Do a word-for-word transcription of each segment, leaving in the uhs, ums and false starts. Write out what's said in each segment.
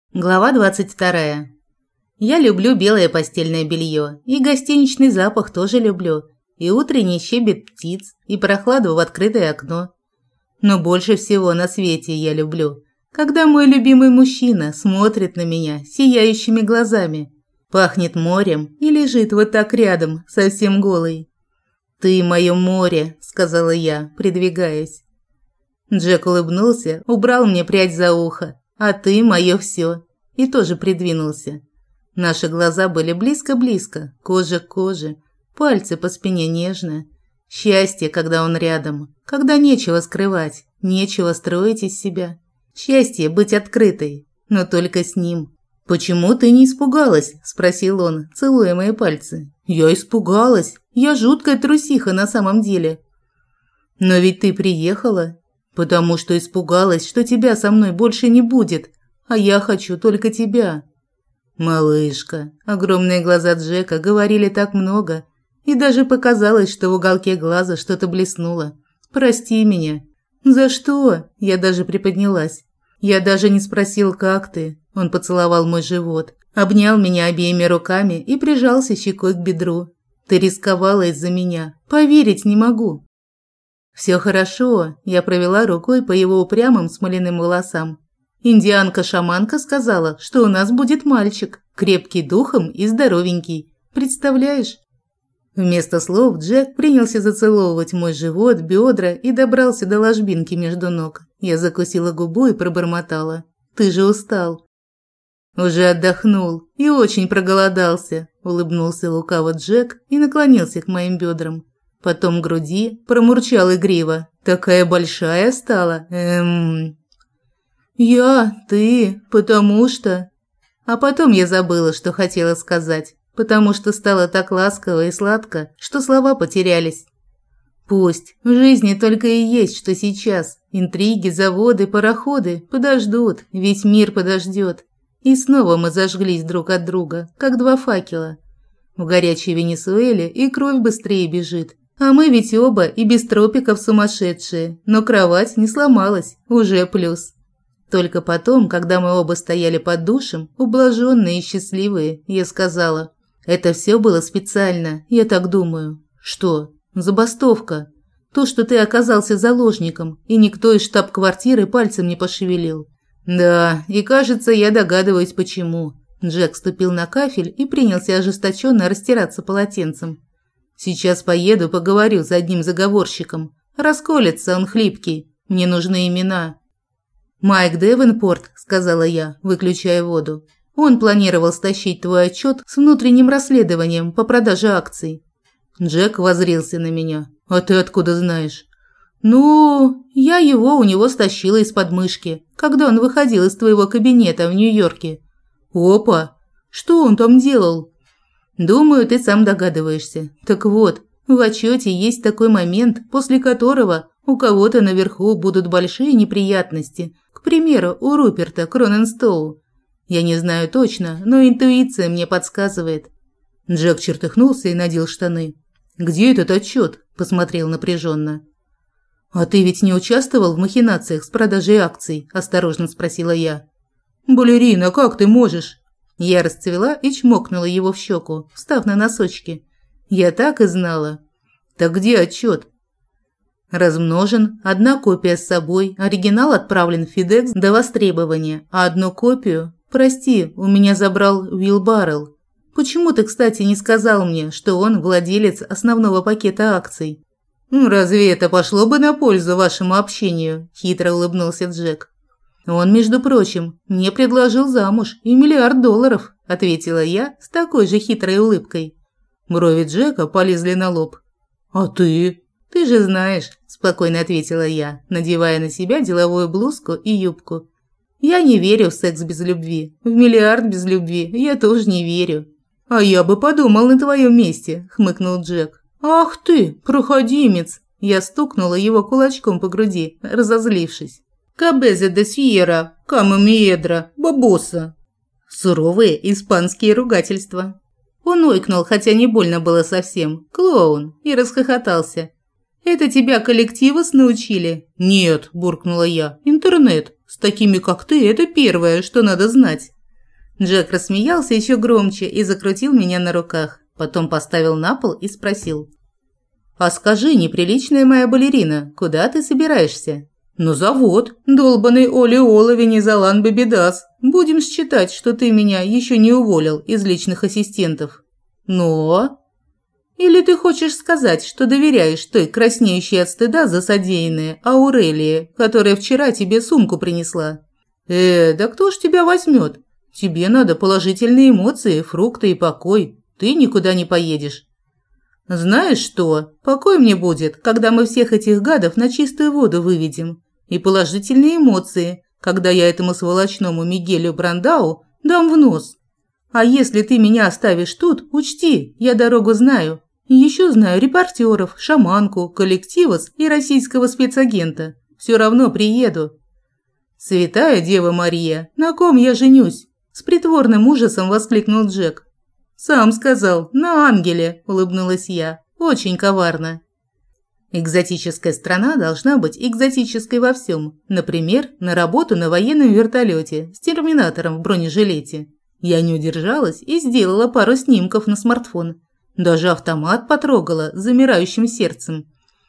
Глава двадцать вторая. Я люблю белое постельное белье, и гостиничный запах тоже люблю, и утренний щебет птиц, и прохладу в открытое окно. Но больше всего на свете я люблю, когда мой любимый мужчина смотрит на меня сияющими глазами, пахнет морем и лежит вот так рядом, совсем голый. «Ты моё море», – сказала я, придвигаясь. Джек улыбнулся, убрал мне прядь за ухо. «А ты моё всё», и тоже придвинулся. Наши глаза были близко-близко, кожа к коже, пальцы по спине нежно. Счастье, когда он рядом, когда нечего скрывать, нечего строить из себя. Счастье быть открытой, но только с ним. «Почему ты не испугалась?» – спросил он, целуя мои пальцы. «Я испугалась. Я жуткая трусиха на самом деле». «Но ведь ты приехала». «Потому что испугалась, что тебя со мной больше не будет, а я хочу только тебя». «Малышка». Огромные глаза Джека говорили так много, и даже показалось, что в уголке глаза что-то блеснуло. «Прости меня». «За что?» Я даже приподнялась. «Я даже не спросил, как ты». Он поцеловал мой живот, обнял меня обеими руками и прижался щекой к бедру. «Ты рисковала из-за меня. Поверить не могу». «Все хорошо», – я провела рукой по его упрямым смоляным волосам. «Индианка-шаманка сказала, что у нас будет мальчик, крепкий духом и здоровенький. Представляешь?» Вместо слов Джек принялся зацеловывать мой живот, бедра и добрался до ложбинки между ног. Я закусила губу и пробормотала. «Ты же устал». «Уже отдохнул и очень проголодался», – улыбнулся лукаво Джек и наклонился к моим бедрам. Потом к груди промурчал игриво. «Такая большая стала, эм...» «Я, ты, потому что...» А потом я забыла, что хотела сказать, потому что стало так ласково и сладко, что слова потерялись. Пусть в жизни только и есть, что сейчас. Интриги, заводы, пароходы подождут, весь мир подождет. И снова мы зажглись друг от друга, как два факела. В горячей Венесуэле и кровь быстрее бежит. А мы ведь оба и без тропиков сумасшедшие, но кровать не сломалась, уже плюс. Только потом, когда мы оба стояли под душем, ублаженные и счастливые, я сказала: «Это все было специально, я так думаю». «Что? Забастовка. То, что ты оказался заложником, и никто из штаб-квартиры пальцем не пошевелил». «Да, и кажется, я догадываюсь, почему». Джек ступил на кафель и принялся ожесточенно растираться полотенцем. «Сейчас поеду, поговорю с одним заговорщиком. Расколется он хлипкий. Мне нужны имена». «Майк Девенпорт», – сказала я, выключая воду. «Он планировал стащить твой отчет с внутренним расследованием по продаже акций». Джек воззрился на меня. «А ты откуда знаешь?» «Ну, я его у него стащила из подмышки, когда он выходил из твоего кабинета в Нью-Йорке». «Опа! Что он там делал?» «Думаю, ты сам догадываешься. Так вот, в отчете есть такой момент, после которого у кого-то наверху будут большие неприятности. К примеру, у Руперта Кроненстоу. Я не знаю точно, но интуиция мне подсказывает». Джек чертыхнулся и надел штаны. «Где этот отчет?» – посмотрел напряженно. «А ты ведь не участвовал в махинациях с продажей акций?» – осторожно спросила я. «Балерина, как ты можешь?» Я расцвела и чмокнула его в щеку, встав на носочки. Я так и знала. «Так где отчет?» «Размножен, одна копия с собой, оригинал отправлен в FedEx до востребования, а одну копию, прости, у меня забрал Уилл Баррелл. Почему ты, кстати, не сказал мне, что он владелец основного пакета акций?» «Разве это пошло бы на пользу вашему общению?» – хитро улыбнулся Джек. «Он, между прочим, мне предложил замуж и миллиард долларов», – ответила я с такой же хитрой улыбкой. Брови Джека полезли на лоб. «А ты?» «Ты же знаешь», – спокойно ответила я, надевая на себя деловую блузку и юбку. «Я не верю в секс без любви. В миллиард без любви я тоже не верю». «А я бы подумал на твоем месте», – хмыкнул Джек. «Ах ты, проходимец!» Я стукнула его кулачком по груди, разозлившись. «Кабезе де сьерра, камамиедра, бабоса». Суровые испанские ругательства. Он ойкнул, хотя не больно было совсем. Клоун. И расхохотался. «Это тебя коллективос научили?» «Нет», – буркнула я. «Интернет. С такими, как ты, это первое, что надо знать». Джек рассмеялся еще громче и закрутил меня на руках. Потом поставил на пол и спросил. «А скажи, неприличная моя балерина, куда ты собираешься?» «На завод, долбаный Оли Оловини Залан Бебедас. Будем считать, что ты меня еще не уволил из личных ассистентов». «Но...» «Или ты хочешь сказать, что доверяешь той краснеющей от стыда за содеянное Аурелии, которая вчера тебе сумку принесла?» «Э, да кто ж тебя возьмет? Тебе надо положительные эмоции, фрукты и покой. Ты никуда не поедешь». «Знаешь что? Покой мне будет, когда мы всех этих гадов на чистую воду выведем. И положительные эмоции, когда я этому сволочному Мигелю Брандау дам в нос. А если ты меня оставишь тут, учти, я дорогу знаю. Еще знаю репортеров, шаманку, коллективос и российского спецагента. Все равно приеду». «Святая Дева Мария, на ком я женюсь?» С притворным ужасом воскликнул Джек. «Сам сказал, на ангеле», – улыбнулась я. «Очень коварно». Экзотическая страна должна быть экзотической во всем. Например, на работу на военном вертолете с терминатором в бронежилете. Я не удержалась и сделала пару снимков на смартфон. Даже автомат потрогала с замирающим сердцем.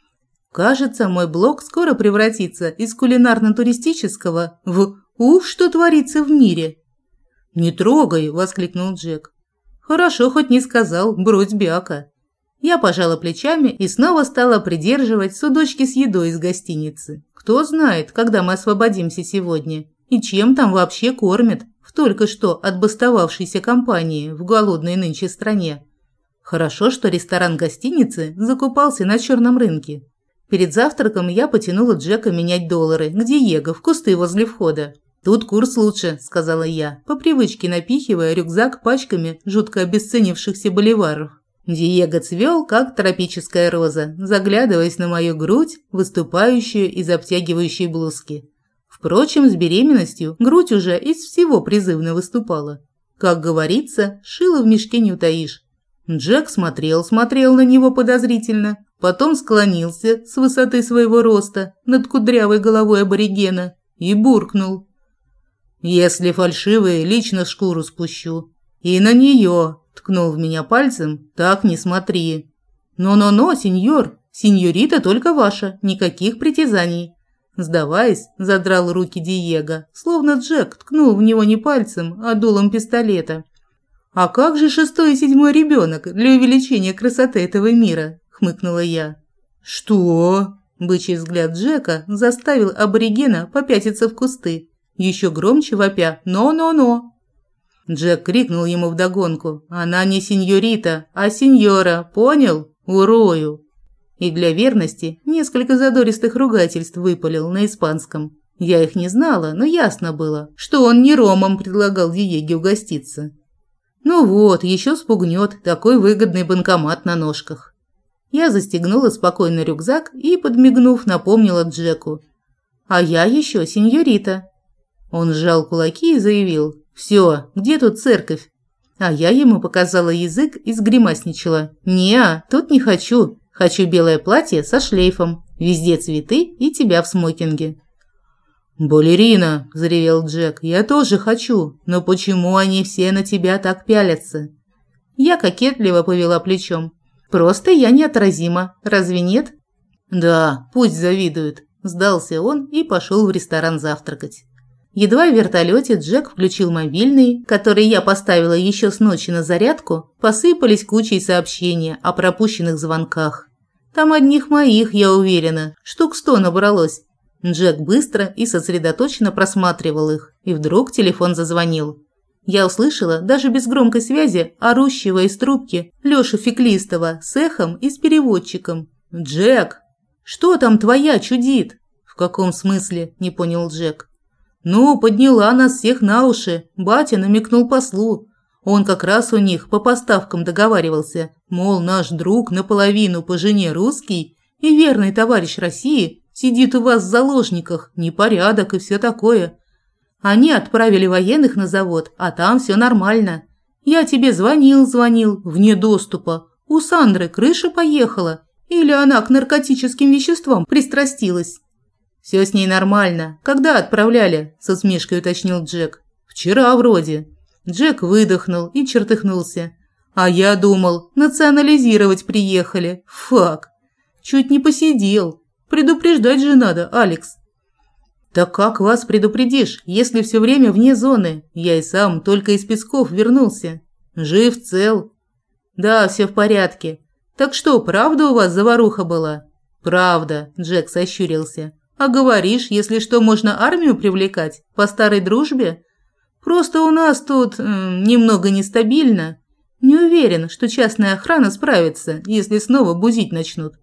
Кажется, мой блог скоро превратится из кулинарно-туристического в «Ух, что творится в мире!» «Не трогай!» – воскликнул Джек. «Хорошо, хоть не сказал, брось бяка». Я пожала плечами и снова стала придерживать судочки с едой из гостиницы. Кто знает, когда мы освободимся сегодня и чем там вообще кормят в только что отбастовавшейся компании в голодной нынче стране. Хорошо, что ресторан гостиницы закупался на черном рынке. Перед завтраком я потянула Джека менять доллары к Диего в кусты возле входа. «Тут курс лучше», – сказала я, по привычке напихивая рюкзак пачками жутко обесценившихся боливаров. Диего цвел, как тропическая роза, заглядываясь на мою грудь, выступающую из обтягивающей блузки. Впрочем, с беременностью грудь уже из всего призывно выступала. Как говорится, шило в мешке не утаишь. Джек смотрел, смотрел на него подозрительно, потом склонился с высоты своего роста над кудрявой головой аборигена и буркнул. «Если фальшивые, лично шкуру спущу. И на нее», – ткнул в меня пальцем, – «так не смотри». «Но-но-но, сеньор, сеньорита только ваша, никаких притязаний». Сдаваясь, задрал руки Диего, словно Джек ткнул в него не пальцем, а дулом пистолета. «А как же шестой и седьмой ребенок для увеличения красоты этого мира?» – хмыкнула я. «Что?» – бычий взгляд Джека заставил аборигена попятиться в кусты, еще громче вопя «но-но-но». Джек крикнул ему вдогонку: «Она не сеньорита, а сеньора, понял? Урою!» И для верности несколько задористых ругательств выпалил на испанском. Я их не знала, но ясно было, что он не ромом предлагал Диеге угоститься. Ну вот, еще спугнет такой выгодный банкомат на ножках. Я застегнула спокойно рюкзак и, подмигнув, напомнила Джеку: «А я еще сеньорита». Он сжал кулаки и заявил: «Все, где тут церковь?» А я ему показала язык и сгримасничала: «Не, тут не хочу. Хочу белое платье со шлейфом, везде цветы и тебя в смокинге». «Балерина!» – заревел Джек. «Я тоже хочу, но почему они все на тебя так пялятся?» Я кокетливо повела плечом. «Просто я неотразима, разве нет?» «Да, пусть завидуют», – сдался он и пошел в ресторан завтракать. Едва в вертолете Джек включил мобильный, который я поставила еще с ночи на зарядку, посыпались кучей сообщения о пропущенных звонках. Там одних моих, я уверена, штук сто набралось. Джек быстро и сосредоточенно просматривал их, и вдруг телефон зазвонил. Я услышала, даже без громкой связи, орущего из трубки Лёшу Феклистова с эхом и с переводчиком. «Джек! Что там твоя чудит?» «В каком смысле?» – не понял Джек. «Ну, подняла нас всех на уши. Батя намекнул послу. Он как раз у них по поставкам договаривался. Мол, наш друг наполовину по жене русский и верный товарищ России сидит у вас в заложниках, непорядок и все такое. Они отправили военных на завод, а там все нормально. Я тебе звонил, звонил, вне доступа. У Сандры крыша поехала. Или она к наркотическим веществам пристрастилась?» «Все с ней нормально. Когда отправляли?» – со усмешкой уточнил Джек. «Вчера вроде». Джек выдохнул и чертыхнулся. А я думал, национализировать приехали. Фак. Чуть не посидел. Предупреждать же надо, Алекс. Так как вас предупредишь, если все время вне зоны? Я и сам только из Песков вернулся. Жив, цел. Да, все в порядке. Так что, правда у вас заваруха была? Правда, Джек сощурился. А говоришь, если что, можно армию привлекать? По старой дружбе? Просто у нас тут э, немного нестабильно. Не уверен, что частная охрана справится, если снова бузить начнут.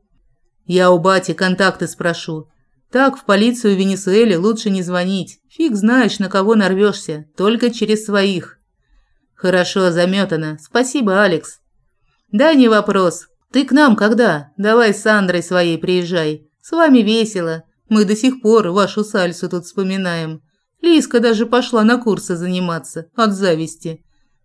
Я у бати контакты спрошу. Так в полицию Венесуэле лучше не звонить. Фиг знаешь, на кого нарвешься, только через своих. Хорошо, заметано. Спасибо, Алекс. Да, не вопрос. Ты к нам когда? Давай с Сандрой своей приезжай. С вами весело. Мы до сих пор вашу сальсу тут вспоминаем. Лиска даже пошла на курсы заниматься от зависти.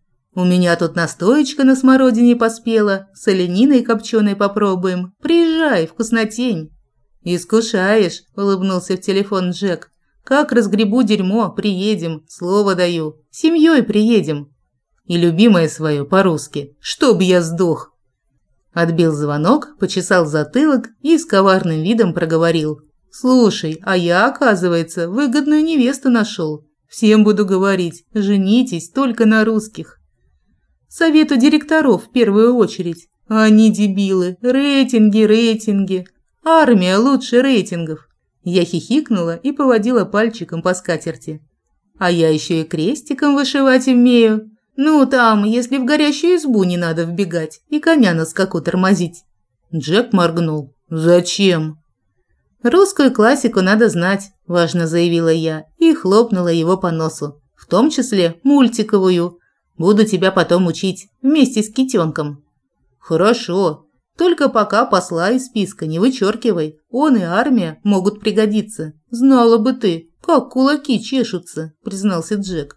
У меня тут настоечка на смородине поспела, с олениной копченой попробуем. Приезжай, вкуснотень. Искушаешь, улыбнулся в телефон Джек. Как разгребу дерьмо, приедем, слово даю. Семьей приедем. И любимое свое по-русски. Чтоб я сдох. Отбил звонок, почесал затылок и с коварным видом проговорил. «Слушай, а я, оказывается, выгодную невесту нашел. Всем буду говорить, женитесь только на русских. Совету директоров в первую очередь. Они дебилы, рейтинги, рейтинги. Армия лучше рейтингов». Я хихикнула и поводила пальчиком по скатерти. «А я еще и крестиком вышивать умею. Ну, там, если в горящую избу не надо вбегать и коня на скаку тормозить». Джек моргнул. «Зачем?» «Русскую классику надо знать», – важно заявила я и хлопнула его по носу. «В том числе мультиковую. Буду тебя потом учить вместе с китенком». «Хорошо. Только пока посла из списка не вычеркивай. Он и армия могут пригодиться. Знала бы ты, как кулаки чешутся», – признался Джек.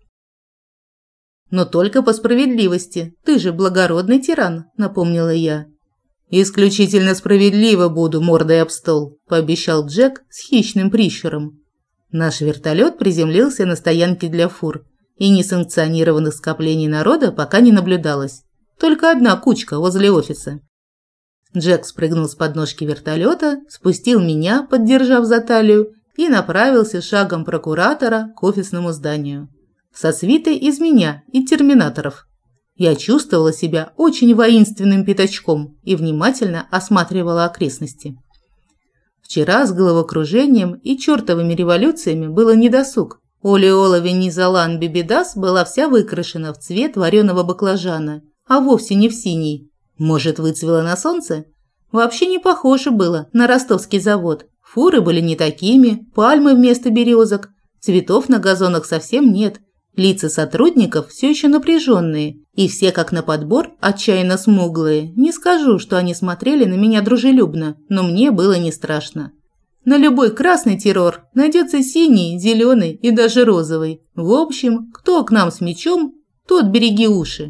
«Но только по справедливости. Ты же благородный тиран», – напомнила я. «Исключительно справедливо буду мордой об стол», – пообещал Джек с хищным прищуром. Наш вертолет приземлился на стоянке для фур, и несанкционированных скоплений народа пока не наблюдалось. Только одна кучка возле офиса. Джек спрыгнул с подножки вертолета, спустил меня, поддержав за талию, и направился шагом прокуратора к офисному зданию. Со свитой из меня и терминаторов. Я чувствовала себя очень воинственным пятачком и внимательно осматривала окрестности. Вчера с головокружением и чертовыми революциями было недосуг. Олеола Венизолан Бибидас была вся выкрашена в цвет вареного баклажана, а вовсе не в синий. Может, выцвела на солнце? Вообще не похоже было на ростовский завод. Фуры были не такими, пальмы вместо березок, цветов на газонах совсем нет. Лица сотрудников все еще напряженные, и все как на подбор отчаянно смуглые. Не скажу, что они смотрели на меня дружелюбно, но мне было не страшно. На любой красный террор найдется синий, зеленый и даже розовый. В общем, кто к нам с мечом, тот береги уши.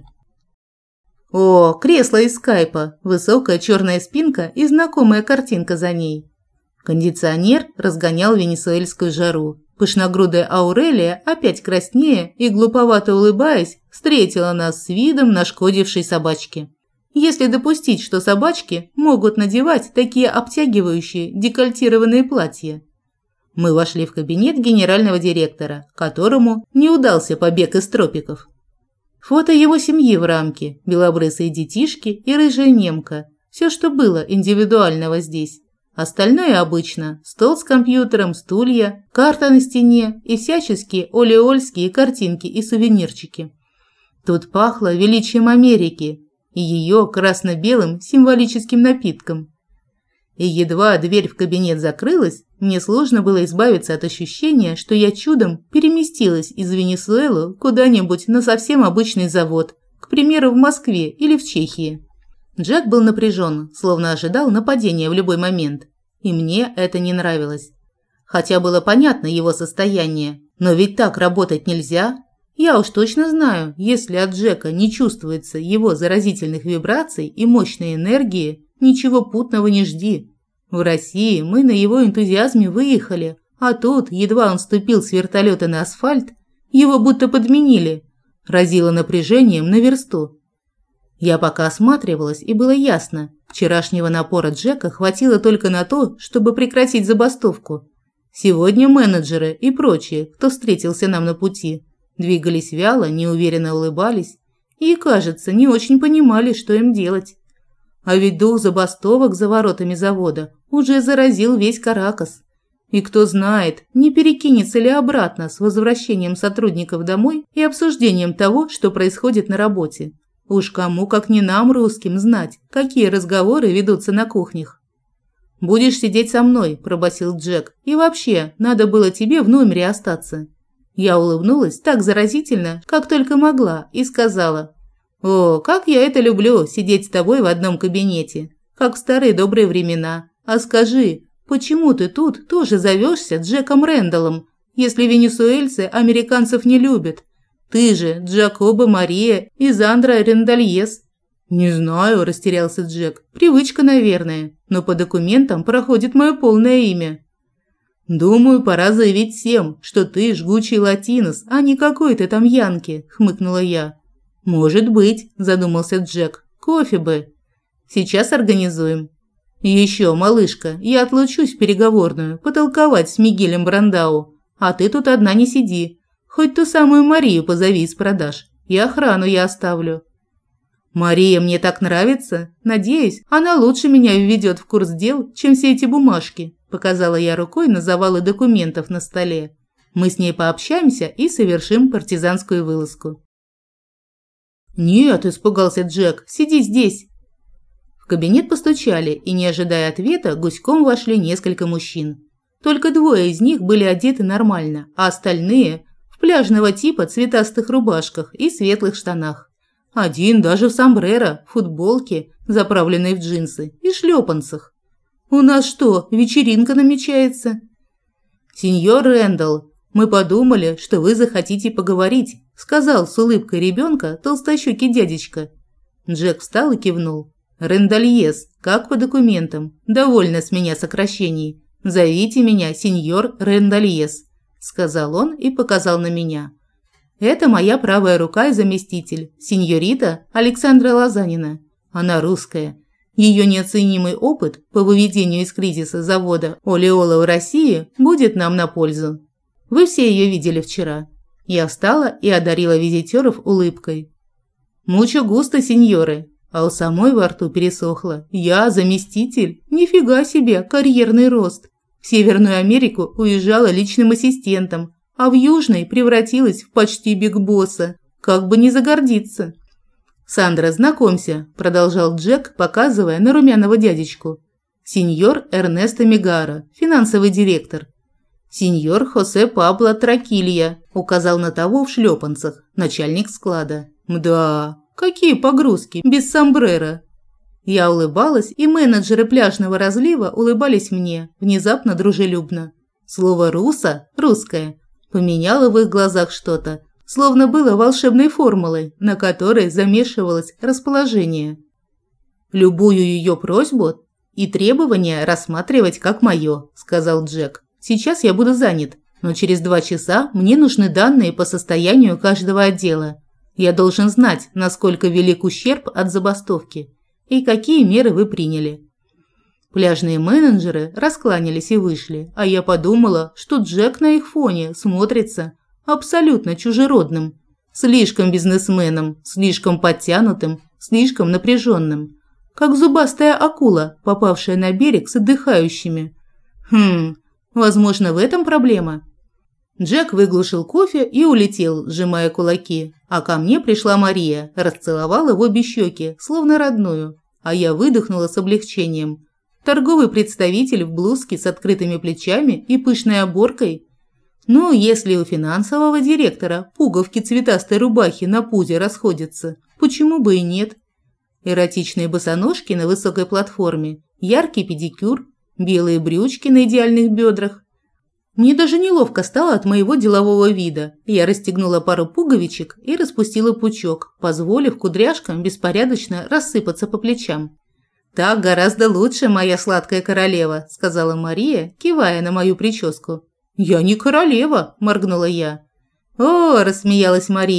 О, кресло из скайпа, высокая черная спинка и знакомая картинка за ней. Кондиционер разгонял венесуэльскую жару. Пышногрудая Аурелия, опять краснея и глуповато улыбаясь, встретила нас с видом нашкодившей собачки. Если допустить, что собачки могут надевать такие обтягивающие декольтированные платья. Мы вошли в кабинет генерального директора, которому не удался побег из тропиков. Фото его семьи в рамке, белобрысые детишки и рыжая немка. Все, что было индивидуального здесь. Остальное обычно – стол с компьютером, стулья, карта на стене и всяческие олеольские картинки и сувенирчики. Тут пахло величием Америки и ее красно-белым символическим напитком. И едва дверь в кабинет закрылась, мне сложно было избавиться от ощущения, что я чудом переместилась из Венесуэлы куда-нибудь на совсем обычный завод, к примеру, в Москве или в Чехии. Джек был напряжен, словно ожидал нападения в любой момент. И мне это не нравилось. Хотя было понятно его состояние. Но ведь так работать нельзя. Я уж точно знаю, если от Джека не чувствуется его заразительных вибраций и мощной энергии, ничего путного не жди. В России мы на его энтузиазме выехали, а тут, едва он ступил с вертолета на асфальт, его будто подменили. Разило напряжением на версту. Я пока осматривалась, и было ясно, вчерашнего напора Джека хватило только на то, чтобы прекратить забастовку. Сегодня менеджеры и прочие, кто встретился нам на пути, двигались вяло, неуверенно улыбались и, кажется, не очень понимали, что им делать. А ведь дух забастовок за воротами завода уже заразил весь Каракас. И кто знает, не перекинется ли обратно с возвращением сотрудников домой и обсуждением того, что происходит на работе. Уж кому, как не нам, русским, знать, какие разговоры ведутся на кухнях. «Будешь сидеть со мной», – пробасил Джек. «И вообще, надо было тебе в номере остаться». Я улыбнулась так заразительно, как только могла, и сказала: «О, как я это люблю, сидеть с тобой в одном кабинете, как в старые добрые времена. А скажи, почему ты тут тоже зовешься Джеком Рэндаллом, если венесуэльцы американцев не любят? Ты же Джакоба Мария Изандра Рендальес». «Не знаю», – растерялся Джек. «Привычка, наверное, но по документам проходит мое полное имя». «Думаю, пора заявить всем, что ты жгучий латинос, а не какой-то там янки», – хмыкнула я. «Может быть», – задумался Джек. «Кофе бы. Сейчас организуем. И еще, малышка, я отлучусь в переговорную, потолковать с Мигелем Брандау, а ты тут одна не сиди. Хоть ту самую Марию позови из продаж, и охрану я оставлю». «Мария мне так нравится. Надеюсь, она лучше меня введет в курс дел, чем все эти бумажки», – показала я рукой на завалы документов на столе. «Мы с ней пообщаемся и совершим партизанскую вылазку». «Нет», – испугался Джек, – «сиди здесь». В кабинет постучали, и, не ожидая ответа, гуськом вошли несколько мужчин. Только двое из них были одеты нормально, а остальные – в пляжного типа цветастых рубашках и светлых штанах. Один даже в сомбреро, футболке, заправленной в джинсы, и шлепанцах. «У нас что, вечеринка намечается?» «Сеньор Рэндалл, мы подумали, что вы захотите поговорить», – сказал с улыбкой ребенка толстощёкий дядечка. Джек встал и кивнул. «Рэндальес, как по документам. Довольно с меня сокращений. Зовите меня сеньор Рэндальес», – сказал он и показал на меня. «Это моя правая рука и заместитель, сеньорита Александра Лозанина. Она русская. Ее неоценимый опыт по выведению из кризиса завода Олеола в России будет нам на пользу. Вы все ее видели вчера». Я встала и одарила визитеров улыбкой. «Мучо густо, сеньоры», а у самой во рту пересохло. «Я заместитель? Нифига себе, карьерный рост. В Северную Америку уезжала личным ассистентом, а в Южной превратилась в почти бигбосса. Как бы не загордиться». «Сандра, знакомься», – продолжал Джек, показывая на румяного дядечку. «Сеньор Эрнесто Мегара, финансовый директор». «Сеньор Хосе Пабло Тракилья», – указал на того в шлепанцах, начальник склада. «Мда, какие погрузки, без сомбреро». Я улыбалась, и менеджеры пляжного разлива улыбались мне, внезапно дружелюбно. Слово «руса» – «русское» поменяло в их глазах что-то, словно было волшебной формулой, на которой замешивалось расположение. «Любую ее просьбу и требования рассматривать как мое», – сказал Джек. «Сейчас я буду занят, но через два часа мне нужны данные по состоянию каждого отдела. Я должен знать, насколько велик ущерб от забастовки и какие меры вы приняли». Пляжные менеджеры раскланялись и вышли, а я подумала, что Джек на их фоне смотрится абсолютно чужеродным, слишком бизнесменом, слишком подтянутым, слишком напряженным, как зубастая акула, попавшая на берег с отдыхающими. Хм, возможно, в этом проблема. Джек выглушил кофе и улетел, сжимая кулаки, а ко мне пришла Мария, расцеловала в обе щеки, словно родную, а я выдохнула с облегчением. Торговый представитель в блузке с открытыми плечами и пышной оборкой. Ну, если у финансового директора пуговки цветастой рубахи на пузе расходятся, почему бы и нет? Эротичные босоножки на высокой платформе, яркий педикюр, белые брючки на идеальных бедрах. Мне даже неловко стало от моего делового вида. Я расстегнула пару пуговичек и распустила пучок, позволив кудряшкам беспорядочно рассыпаться по плечам. «Так гораздо лучше, моя сладкая королева», – сказала Мария, кивая на мою прическу. «Я не королева», – моргнула я. «О», – рассмеялась Мария,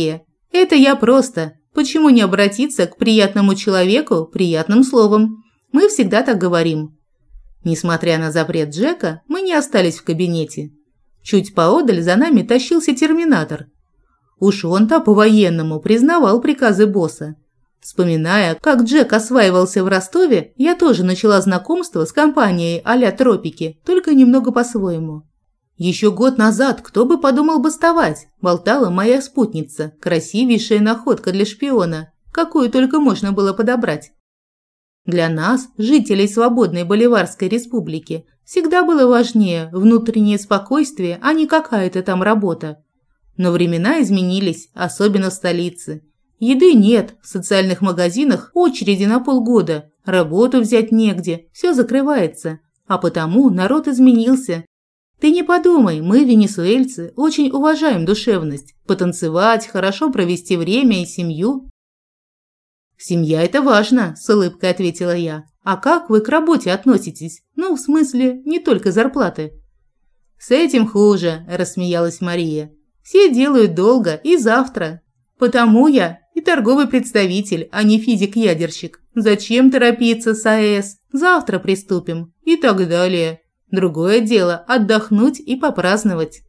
Это я просто. Почему не обратиться к приятному человеку приятным словом? Мы всегда так говорим. Несмотря на запрет Джека, мы не остались в кабинете. Чуть поодаль за нами тащился терминатор. Уж он-то по-военному признавал приказы босса. Вспоминая, как Джек осваивался в Ростове, я тоже начала знакомство с компанией а-ля Тропики, только немного по-своему. Еще год назад кто бы подумал бастовать, болтала моя спутница, красивейшая находка для шпиона, какую только можно было подобрать. Для нас, жителей свободной Боливарской республики, всегда было важнее внутреннее спокойствие, а не какая-то там работа. Но времена изменились, особенно в столице. Еды нет, в социальных магазинах очереди на полгода, работу взять негде, все закрывается, а потому народ изменился. Ты не подумай, мы, венесуэльцы, очень уважаем душевность, потанцевать, хорошо провести время и семью. «Семья – это важно», – с улыбкой ответила я. «А как вы к работе относитесь? Ну, в смысле, не только зарплаты». «С этим хуже», – рассмеялась Мария. «Все делают долго и завтра. Потому я и торговый представитель, а не физик-ядерщик. Зачем торопиться с АЭС? Завтра приступим». И так далее. Другое дело – отдохнуть и попраздновать.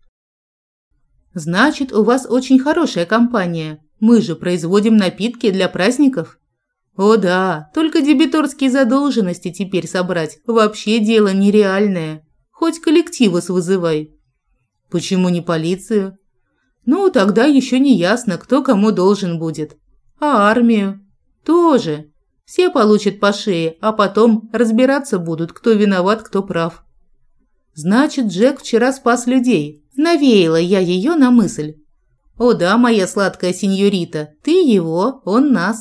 «Значит, у вас очень хорошая компания. Мы же производим напитки для праздников». «О да, только дебиторские задолженности теперь собрать вообще дело нереальное. Хоть коллективус вызывай». «Почему не полицию?» «Ну, тогда еще не ясно, кто кому должен будет. А армию?» «Тоже. Все получат по шее, а потом разбираться будут, кто виноват, кто прав». «Значит, Джек вчера спас людей». Навеяла я ее на мысль. «О да, моя сладкая сеньорита, ты его, он нас».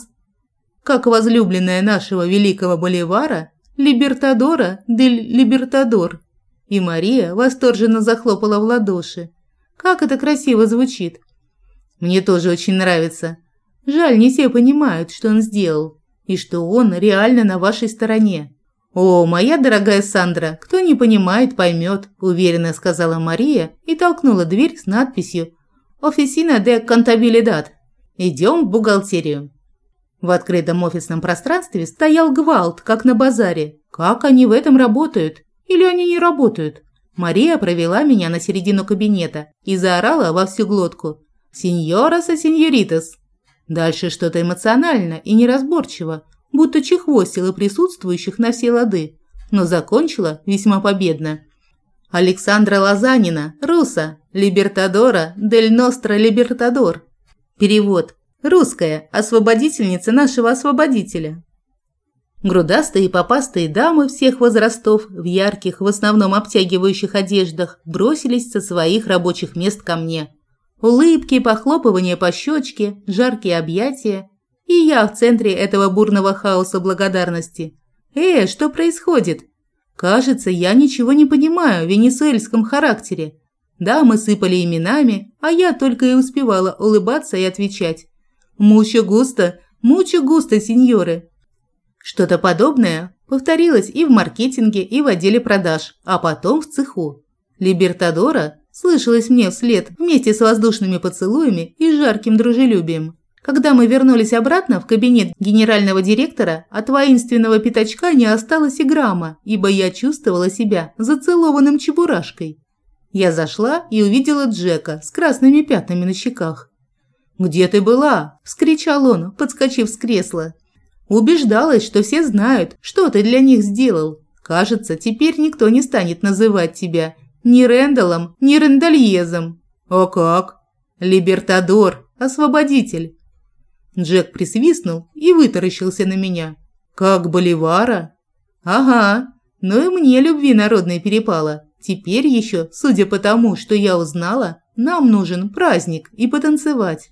Как возлюбленная нашего великого Боливара, Либертадора дель Либертадор. И Мария восторженно захлопала в ладоши. Как это красиво звучит. Мне тоже очень нравится. Жаль, не все понимают, что он сделал, и что он реально на вашей стороне. «О, моя дорогая Сандра, кто не понимает, поймет», – уверенно сказала Мария и толкнула дверь с надписью «Офисина де Контабилидад». «Идем в бухгалтерию». В открытом офисном пространстве стоял гвалт, как на базаре. Как они в этом работают? Или они не работают? Мария провела меня на середину кабинета и заорала во всю глотку: «Сеньорас и сеньоритас!» Дальше что-то эмоционально и неразборчиво, будто чехвостила присутствующих на все лады, но закончила весьма победно. «Александра Лозанина, Руса, Либертадора, Дель Ностро Либертадор». Перевод. Русская, освободительница нашего освободителя. Грудастые и попастые дамы всех возрастов в ярких, в основном обтягивающих одеждах бросились со своих рабочих мест ко мне. Улыбки, похлопывания по щечке, жаркие объятия. И я в центре этого бурного хаоса благодарности. Э, что происходит? Кажется, я ничего не понимаю в венесуэльском характере. Да, мы сыпали именами, а я только и успевала улыбаться и отвечать: «Мучо густо, мучо густо, сеньоры». Что-то подобное повторилось и в маркетинге, и в отделе продаж, а потом в цеху. Либертадора слышалось мне вслед вместе с воздушными поцелуями и жарким дружелюбием. Когда мы вернулись обратно в кабинет генерального директора, от воинственного пятачка не осталось и грамма, ибо я чувствовала себя зацелованным чебурашкой. Я зашла и увидела Джека с красными пятнами на щеках. «Где ты была?» – вскричал он, подскочив с кресла. «Убеждалась, что все знают, что ты для них сделал. Кажется, теперь никто не станет называть тебя ни Рэндаллом, ни Рэндальезом». «А как?» «Либертадор, освободитель». Джек присвистнул и вытаращился на меня. «Как Боливара?» «Ага, ну и мне любви народной перепало. Теперь еще, судя по тому, что я узнала, нам нужен праздник и потанцевать».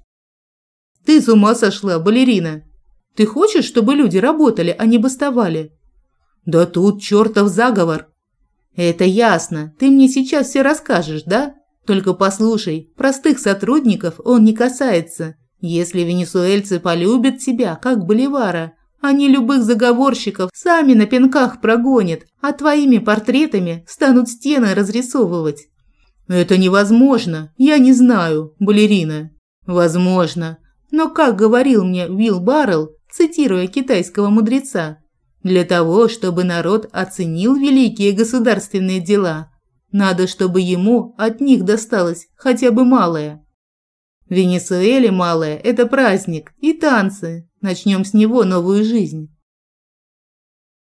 «Ты с ума сошла, балерина? Ты хочешь, чтобы люди работали, а не бастовали?» «Да тут чертов заговор». «Это ясно. Ты мне сейчас все расскажешь, да? Только послушай, простых сотрудников он не касается. Если венесуэльцы полюбят тебя, как Боливара, они любых заговорщиков сами на пинках прогонят, а твоими портретами станут стены разрисовывать». «Это невозможно. Я не знаю, балерина». «Возможно. Но, как говорил мне Уилл Баррелл, цитируя китайского мудреца, для того, чтобы народ оценил великие государственные дела, надо, чтобы ему от них досталось хотя бы малое. В Венесуэле малое – это праздник и танцы. Начнем с него новую жизнь.